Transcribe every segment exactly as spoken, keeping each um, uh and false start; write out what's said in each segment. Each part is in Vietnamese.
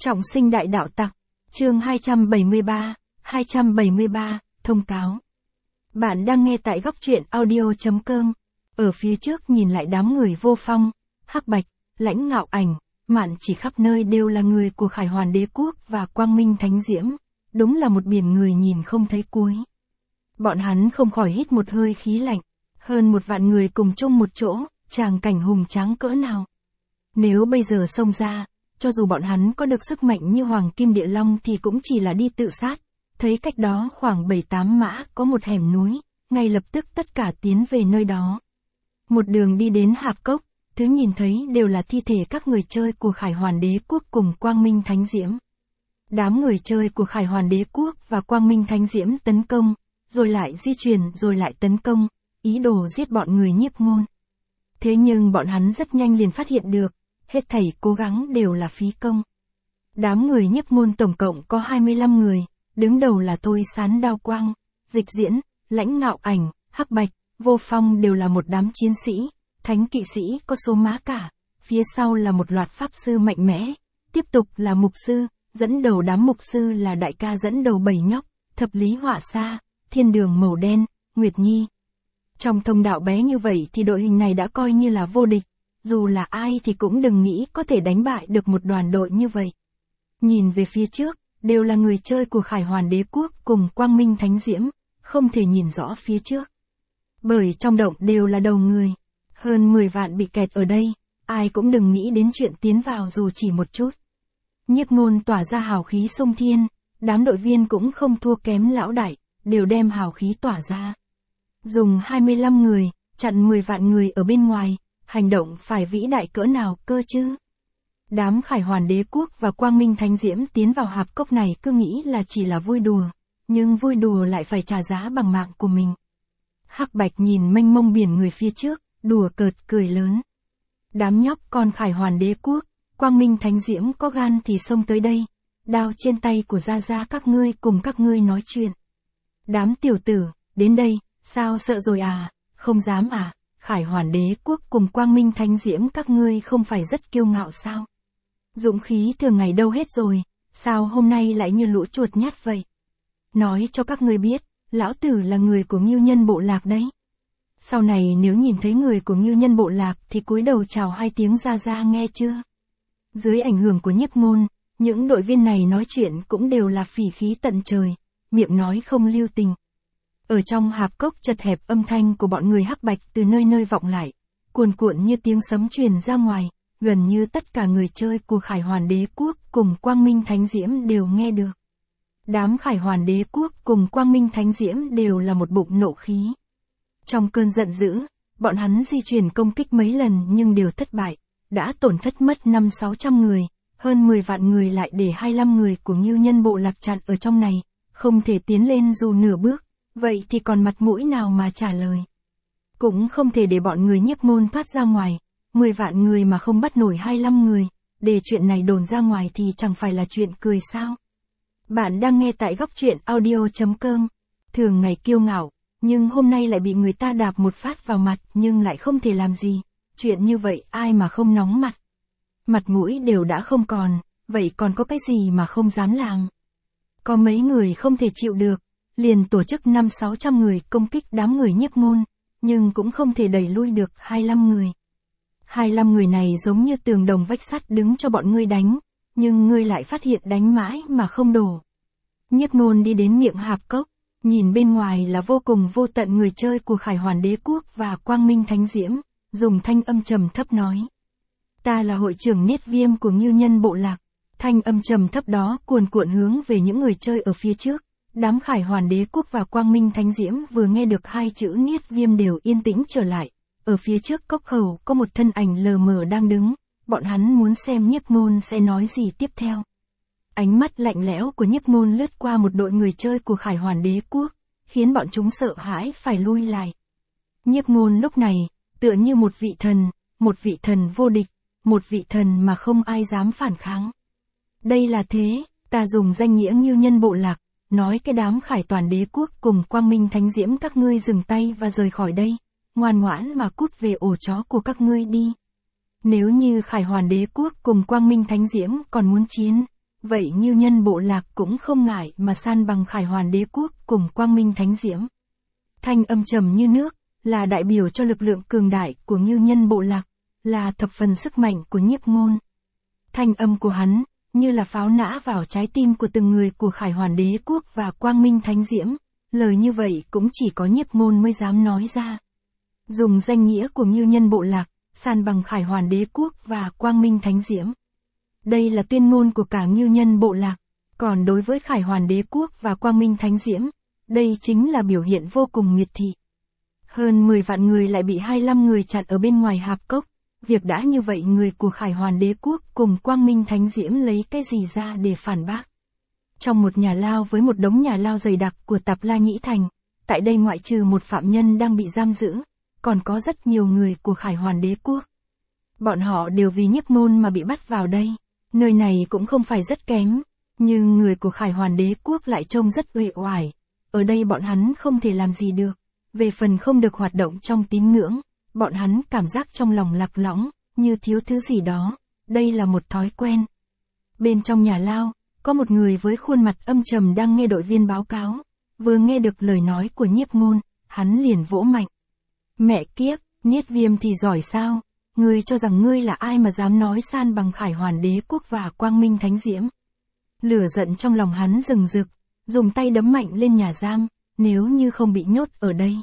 Trọng sinh đại đạo tặc, chương hai trăm bảy mươi ba, hai trăm bảy mươi ba, thông cáo. Bạn đang nghe tại góc truyện audio.com. Ở phía trước nhìn lại đám người Vô Phong, Hắc Bạch, Lãnh Ngạo Ảnh, Mạn Chỉ khắp nơi đều là người của Khải Hoàn Đế Quốc và Quang Minh Thánh Diễm, đúng là một biển người nhìn không thấy cuối. Bọn hắn không khỏi hít một hơi khí lạnh, hơn một vạn người cùng chung một chỗ, tràng cảnh hùng tráng cỡ nào. Nếu bây giờ xông ra, cho dù bọn hắn có được sức mạnh như Hoàng Kim Địa Long thì cũng chỉ là đi tự sát. Thấy cách đó khoảng bảy tám mã có một hẻm núi, ngay lập tức tất cả tiến về nơi đó. Một đường đi đến Hạp Cốc, thứ nhìn thấy đều là thi thể các người chơi của Khải Hoàn Đế Quốc cùng Quang Minh Thánh Diễm. Đám người chơi của Khải Hoàn Đế Quốc và Quang Minh Thánh Diễm tấn công, rồi lại di chuyển rồi lại tấn công, ý đồ giết bọn người Nhiếp Ngôn. Thế nhưng bọn hắn rất nhanh liền phát hiện được, hết thảy cố gắng đều là phí công. Đám người Nhiếp Ngôn tổng cộng có hai mươi lăm người, đứng đầu là Thôi Sán Đao Quang, Dịch Diễn, Lãnh Ngạo Ảnh, Hắc Bạch, Vô Phong đều là một đám chiến sĩ, thánh kỵ sĩ có số má cả, phía sau là một loạt pháp sư mạnh mẽ, tiếp tục là mục sư, dẫn đầu đám mục sư là đại ca dẫn đầu bảy nhóc, thập lý họa sa, thiên đường màu đen, Nguyệt Nhi. Trong thông đạo bé như vậy thì đội hình này đã coi như là vô địch, dù là ai thì cũng đừng nghĩ có thể đánh bại được một đoàn đội như vậy. Nhìn về phía trước, đều là người chơi của Khải Hoàn Đế Quốc cùng Quang Minh Thánh Diễm, không thể nhìn rõ phía trước. Bởi trong động đều là đầu người, hơn mười vạn bị kẹt ở đây, ai cũng đừng nghĩ đến chuyện tiến vào dù chỉ một chút. Nhiếp Ngôn tỏa ra hào khí sông thiên, đám đội viên cũng không thua kém lão đại, đều đem hào khí tỏa ra. Dùng hai mươi lăm người, chặn mười vạn người ở bên ngoài, hành động phải vĩ đại cỡ nào cơ chứ. Đám Khải Hoàn Đế Quốc và Quang Minh Thánh Diễm tiến vào Hạp Cốc này cứ nghĩ là chỉ là vui đùa, nhưng vui đùa lại phải trả giá bằng mạng của mình. Hắc Bạch nhìn mênh mông biển người phía trước, đùa cợt cười lớn. Đám nhóc con Khải Hoàn Đế Quốc, Quang Minh Thánh Diễm có gan thì xông tới đây, đao trên tay của gia gia các ngươi cùng các ngươi nói chuyện. Đám tiểu tử, đến đây, sao sợ rồi à, không dám à, Khải Hoàn Đế Quốc cùng Quang Minh Thánh Diễm các ngươi không phải rất kiêu ngạo sao? Dũng khí thường ngày đâu hết rồi, sao hôm nay lại như lũ chuột nhát vậy? Nói cho các ngươi biết, lão tử là người của Ngưu Nhân Bộ Lạc đấy. Sau này nếu nhìn thấy người của Ngưu Nhân Bộ Lạc thì cúi đầu chào hai tiếng ra ra nghe chưa? Dưới ảnh hưởng của Nhiếp Ngôn, những đội viên này nói chuyện cũng đều là phỉ khí tận trời, miệng nói không lưu tình. Ở trong Hạp Cốc chật hẹp âm thanh của bọn người Hắc Bạch từ nơi nơi vọng lại, cuồn cuộn như tiếng sấm truyền ra ngoài, gần như tất cả người chơi của Khải Hoàn Đế Quốc cùng Quang Minh Thánh Diễm đều nghe được. Đám Khải Hoàn Đế Quốc cùng Quang Minh Thánh Diễm đều là một bụng nộ khí. Trong cơn giận dữ, bọn hắn di chuyển công kích mấy lần nhưng đều thất bại, đã tổn thất mất năm sáu trăm người, hơn mười vạn người lại để hai mươi lăm người của Ngưu Nhân Bộ Lạc chặn ở trong này, không thể tiến lên dù nửa bước, vậy thì còn mặt mũi nào mà trả lời. Cũng không thể để bọn người Nhiếp Ngôn thoát ra ngoài, mười vạn người mà không bắt nổi hai mươi lăm người, để chuyện này đồn ra ngoài thì chẳng phải là chuyện cười sao. Bạn đang nghe tại góc truyện audio.com, thường ngày kiêu ngạo, nhưng hôm nay lại bị người ta đạp một phát vào mặt nhưng lại không thể làm gì, chuyện như vậy ai mà không nóng mặt. Mặt mũi đều đã không còn, vậy còn có cái gì mà không dám làm. Có mấy người không thể chịu được, liền tổ chức năm sáu trăm người công kích đám người Nhiếp Ngôn, nhưng cũng không thể đẩy lui được hai mươi lăm người. hai mươi lăm người này giống như tường đồng vách sắt đứng cho bọn ngươi đánh, nhưng ngươi lại phát hiện đánh mãi mà không đổ. Nhiếp Ngôn đi đến miệng Hạp Cốc, nhìn bên ngoài là vô cùng vô tận người chơi của Khải Hoàn Đế Quốc và Quang Minh Thánh Diễm, dùng thanh âm trầm thấp nói. Ta là hội trưởng Niết Viêm của Ngưu Nhân Bộ Lạc. Thanh âm trầm thấp đó cuồn cuộn hướng về những người chơi ở phía trước. Đám Khải Hoàn Đế Quốc và Quang Minh Thánh Diễm vừa nghe được hai chữ Niết Viêm đều yên tĩnh trở lại. Ở phía trước cốc khẩu có một thân ảnh lờ mờ đang đứng, bọn hắn muốn xem Nhiếp Ngôn sẽ nói gì tiếp theo. Ánh mắt lạnh lẽo của Nhiếp Ngôn lướt qua một đội người chơi của Khải Hoàn Đế Quốc, khiến bọn chúng sợ hãi phải lui lại. Nhiếp Ngôn lúc này, tựa như một vị thần, một vị thần vô địch, một vị thần mà không ai dám phản kháng. Đây là thế, ta dùng danh nghĩa Ngưu Nhân Bộ Lạc, nói cái đám Khải Toàn Đế Quốc cùng Quang Minh Thánh Diễm các ngươi dừng tay và rời khỏi đây, ngoan ngoãn mà cút về ổ chó của các ngươi đi. Nếu như Khải Hoàn Đế Quốc cùng Quang Minh Thánh Diễm còn muốn chiến, vậy Ngưu Nhân bộ lạc cũng không ngại mà san bằng Khải Hoàn đế quốc cùng Quang Minh Thánh Diễm. Thanh âm trầm như nước, là đại biểu cho lực lượng cường đại của Ngưu Nhân bộ lạc, là thập phần sức mạnh của Nhiếp Ngôn. Thanh âm của hắn, như là pháo nã vào trái tim của từng người của Khải Hoàn đế quốc và Quang Minh Thánh Diễm, lời như vậy cũng chỉ có Nhiếp Ngôn mới dám nói ra. Dùng danh nghĩa của Ngưu Nhân bộ lạc, san bằng Khải Hoàn đế quốc và Quang Minh Thánh Diễm. Đây là tuyên ngôn của cả Ngưu Nhân bộ lạc, còn đối với Khải Hoàn đế quốc và Quang Minh Thánh Diễm, đây chính là biểu hiện vô cùng miệt thị. Hơn mười vạn người lại bị hai mươi lăm người chặn ở bên ngoài hạp cốc, việc đã như vậy người của Khải Hoàn đế quốc cùng Quang Minh Thánh Diễm lấy cái gì ra để phản bác. Trong một nhà lao với một đống nhà lao dày đặc của Tạp La Nhĩ Thành, tại đây ngoại trừ một phạm nhân đang bị giam giữ, còn có rất nhiều người của Khải Hoàn đế quốc. Bọn họ đều vì Nhiếp Ngôn mà bị bắt vào đây. Nơi này cũng không phải rất kém, nhưng người của Khải Hoàn đế quốc lại trông rất uể oải. Ở đây bọn hắn không thể làm gì được. Về phần không được hoạt động trong tín ngưỡng, bọn hắn cảm giác trong lòng lạc lõng, như thiếu thứ gì đó. Đây là một thói quen. Bên trong nhà lao, có một người với khuôn mặt âm trầm đang nghe đội viên báo cáo. Vừa nghe được lời nói của Nhiếp Ngôn, hắn liền vỗ mạnh. Mẹ kiếp, Niết Viêm thì giỏi sao? Ngươi cho rằng ngươi là ai mà dám nói san bằng Khải Hoàn đế quốc và Quang Minh Thánh Diễm? Lửa giận trong lòng hắn rừng rực, dùng tay đấm mạnh lên nhà giam, nếu như không bị nhốt ở đây.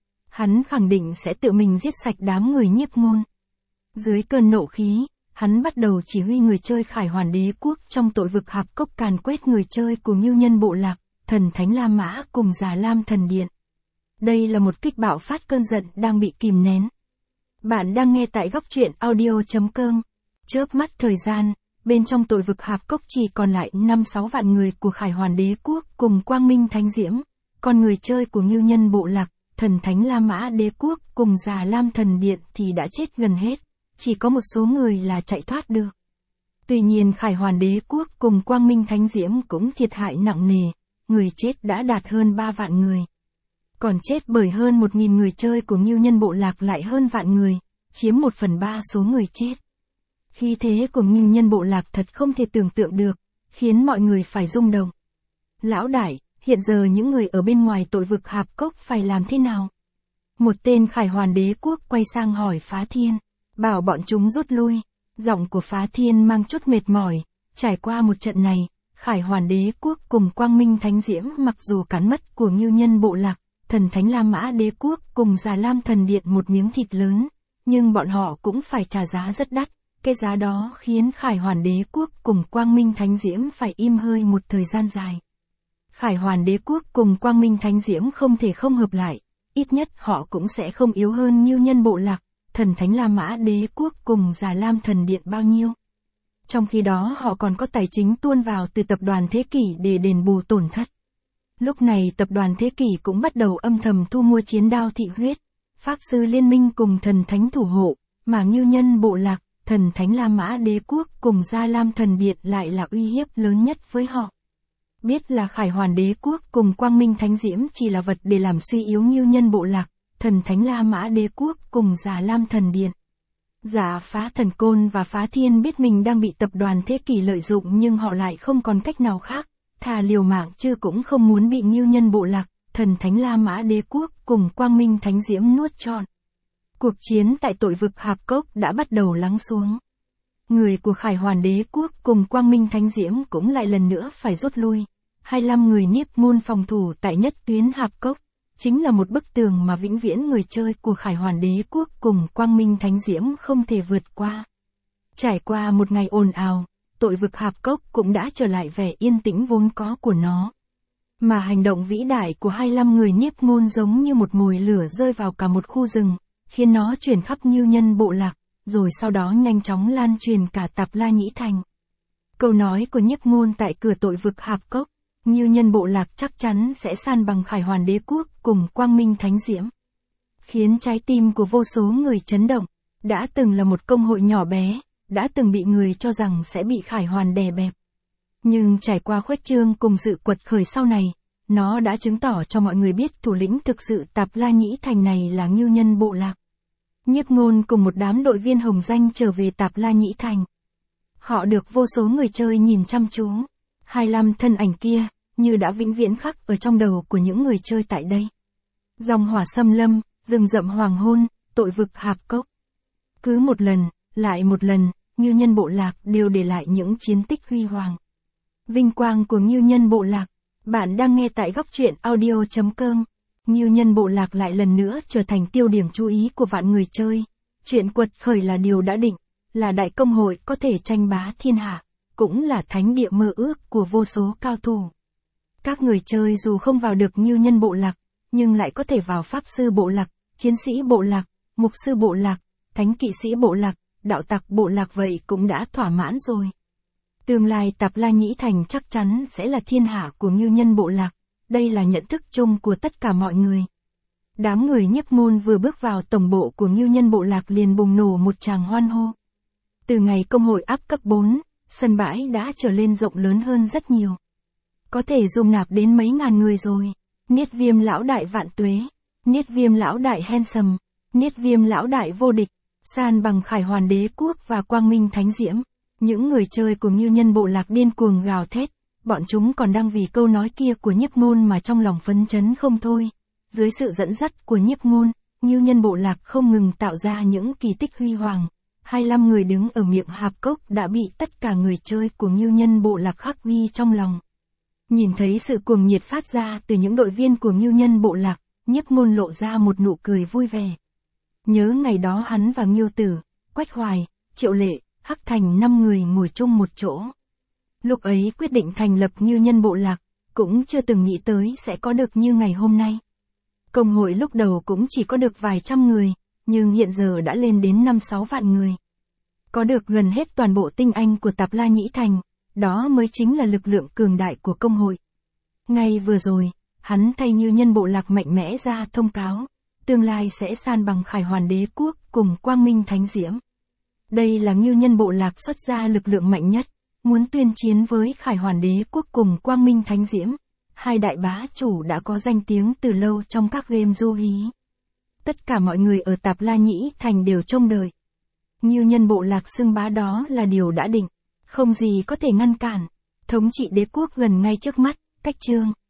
Hắn khẳng định sẽ tự mình giết sạch đám người Nhiếp Ngôn. Dưới cơn nộ khí, hắn bắt đầu chỉ huy người chơi Khải Hoàn đế quốc trong tội vực hạp cốc càn quét người chơi của Ngưu Nhân bộ lạc, Thần Thánh La Mã cùng Già Lam Thần Điện. Đây là một kích bạo phát cơn giận đang bị kìm nén. Bạn đang nghe tại góc truyện audio chấm com. Chớp mắt thời gian, bên trong tội vực hạp cốc chỉ còn lại năm sáu vạn người của Khải Hoàn đế quốc cùng Quang Minh Thánh Diễm, còn người chơi của Ngưu Nhân bộ lạc, Thần Thánh La Mã đế quốc cùng Già Lam Thần Điện thì đã chết gần hết, chỉ có một số người là chạy thoát được. Tuy nhiên Khải Hoàn đế quốc cùng Quang Minh Thánh Diễm cũng thiệt hại nặng nề, người chết đã đạt hơn ba vạn người. Còn chết bởi hơn một nghìn người chơi của Ngưu Nhân bộ lạc lại hơn vạn người, chiếm một phần ba số người chết. Khí thế của Ngưu Nhân bộ lạc thật không thể tưởng tượng được, khiến mọi người phải rung động. Lão đại, hiện giờ những người ở bên ngoài tội vực hạp cốc phải làm thế nào? Một tên Khải Hoàn đế quốc quay sang hỏi Phá Thiên, bảo bọn chúng rút lui. Giọng của Phá Thiên mang chút mệt mỏi, trải qua một trận này, Khải Hoàn đế quốc cùng Quang Minh Thánh Diễm mặc dù cắn mất của Ngưu Nhân bộ lạc, Thần Thánh La Mã đế quốc cùng Già Lam Thần Điện một miếng thịt lớn, nhưng bọn họ cũng phải trả giá rất đắt. Cái giá đó khiến Khải Hoàn đế quốc cùng Quang Minh Thánh Diễm phải im hơi một thời gian dài. Khải Hoàn đế quốc cùng Quang Minh Thánh Diễm không thể không hợp lại, ít nhất họ cũng sẽ không yếu hơn Ngưu Nhân bộ lạc, Thần Thánh La Mã đế quốc cùng Già Lam Thần Điện bao nhiêu. Trong khi đó họ còn có tài chính tuôn vào từ tập đoàn Thế Kỷ để đền bù tổn thất. Lúc này tập đoàn Thế Kỷ cũng bắt đầu âm thầm thu mua chiến đao thị huyết, Pháp sư liên minh cùng Thần Thánh thủ hộ, mà Ngưu Nhân bộ lạc, Thần Thánh La Mã đế quốc cùng Gia Lam Thần Điện lại là uy hiếp lớn nhất với họ. Biết là Khải Hoàn đế quốc cùng Quang Minh Thánh Diễm chỉ là vật để làm suy yếu Ngưu Nhân bộ lạc, Thần Thánh La Mã đế quốc cùng Già Lam Thần Điện. Giả Phá Thần Côn và Phá Thiên biết mình đang bị tập đoàn Thế Kỷ lợi dụng nhưng họ lại không còn cách nào khác, thà liều mạng chứ cũng không muốn bị Ngưu Nhân bộ lạc, Thần Thánh La Mã đế quốc cùng Quang Minh Thánh Diễm nuốt trọn. Cuộc chiến tại tội vực hạp cốc đã bắt đầu lắng xuống. Người của Khải Hoàn đế quốc cùng Quang Minh Thánh Diễm cũng lại lần nữa phải rút lui. hai mươi lăm người Niếp Ngôn phòng thủ tại nhất tuyến hạp cốc, chính là một bức tường mà vĩnh viễn người chơi của Khải Hoàn đế quốc cùng Quang Minh Thánh Diễm không thể vượt qua. Trải qua một ngày ồn ào, tội vực hạp cốc cũng đã trở lại vẻ yên tĩnh vốn có của nó. Mà hành động vĩ đại của hai mươi lăm người Niếp Ngôn giống như một mồi lửa rơi vào cả một khu rừng, khiến nó truyền khắp Ngưu Nhân bộ lạc, rồi sau đó nhanh chóng lan truyền cả Tạp La Nhĩ Thành. Câu nói của Nhiếp Ngôn tại cửa tội vực hạp cốc, Ngưu Nhân bộ lạc chắc chắn sẽ san bằng Khải Hoàn đế quốc cùng Quang Minh Thánh Diễm, khiến trái tim của vô số người chấn động. Đã từng là một công hội nhỏ bé, đã từng bị người cho rằng sẽ bị Khải Hoàn đè bẹp. Nhưng trải qua khuếch trương cùng sự quật khởi sau này, nó đã chứng tỏ cho mọi người biết thủ lĩnh thực sự Tạp La Nhĩ Thành này là Ngưu Nhân bộ lạc. Nhiếp Ngôn cùng một đám đội viên hồng danh trở về Tạp La Nhĩ Thành. Họ được vô số người chơi nhìn chăm chú. hai mươi lăm thân ảnh kia, như đã vĩnh viễn khắc ở trong đầu của những người chơi tại đây. Dòng hỏa xâm lâm, rừng rậm hoàng hôn, tội vực hạp cốc. Cứ một lần, lại một lần, Ngưu Nhân bộ lạc đều để lại những chiến tích huy hoàng. Vinh quang của Ngưu Nhân bộ lạc. Bạn đang nghe tại góc truyện audio chấm com. Ngưu Nhân bộ lạc lại lần nữa trở thành tiêu điểm chú ý của vạn người chơi. Chuyện quật khởi là điều đã định, là đại công hội có thể tranh bá thiên hạ, cũng là thánh địa mơ ước của vô số cao thủ. Các người chơi dù không vào được Ngưu Nhân bộ lạc, nhưng lại có thể vào pháp sư bộ lạc, chiến sĩ bộ lạc, mục sư bộ lạc, thánh kỵ sĩ bộ lạc, đạo tặc bộ lạc, vậy cũng đã thỏa mãn rồi. Tương lai Tạp La Nhĩ Thành chắc chắn sẽ là thiên hạ của Ngưu Nhân bộ lạc, đây là nhận thức chung của tất cả mọi người. Đám người Nhiếp Môn vừa bước vào tổng bộ của Ngưu Nhân bộ lạc liền bùng nổ một tràng hoan hô. Từ ngày công hội áp cấp bốn, sân bãi đã trở lên rộng lớn hơn rất nhiều. Có thể dung nạp đến mấy ngàn người rồi. Niết Viêm lão đại vạn tuế, Niết Viêm lão đại handsome, Niết Viêm lão đại vô địch, san bằng Khải Hoàn đế quốc và Quang Minh thánh diễm. Những người chơi của Ngưu Nhân bộ lạc điên cuồng gào thét, bọn chúng còn đang vì câu nói kia của Nhiếp Ngôn mà trong lòng phấn chấn không thôi. Dưới sự dẫn dắt của Nhiếp Ngôn, Ngưu Nhân bộ lạc không ngừng tạo ra những kỳ tích huy hoàng. hai mươi lăm người đứng ở miệng hạp cốc đã bị tất cả người chơi của Ngưu Nhân bộ lạc khắc ghi trong lòng. Nhìn thấy sự cuồng nhiệt phát ra từ những đội viên của Ngưu Nhân bộ lạc, Nhiếp Ngôn lộ ra một nụ cười vui vẻ. Nhớ ngày đó hắn và Ngưu Tử, Quách Hoài, Triệu Lệ, Hắc Thành năm người ngồi chung một chỗ. Lúc ấy quyết định thành lập Ngưu Nhân bộ lạc, cũng chưa từng nghĩ tới sẽ có được như ngày hôm nay. Công hội lúc đầu cũng chỉ có được vài trăm người, nhưng hiện giờ đã lên đến năm sáu vạn người. Có được gần hết toàn bộ tinh anh của Tạp La Nhĩ Thành, đó mới chính là lực lượng cường đại của công hội. Ngay vừa rồi, hắn thay Ngưu Nhân bộ lạc mạnh mẽ ra thông cáo, tương lai sẽ san bằng Khải Hoàn đế quốc cùng Quang Minh thánh diễm. Đây là Ngưu Nhân bộ lạc xuất ra lực lượng mạnh nhất, muốn tuyên chiến với Khải Hoàn đế quốc cùng Quang Minh thánh diễm. Hai đại bá chủ đã có danh tiếng từ lâu trong các game du hí. Tất cả mọi người ở Tạp La Nhĩ Thành đều trông đợi. Ngưu Nhân bộ lạc xưng bá đó là điều đã định, không gì có thể ngăn cản. Thống trị đế quốc gần ngay trước mắt, cách chương.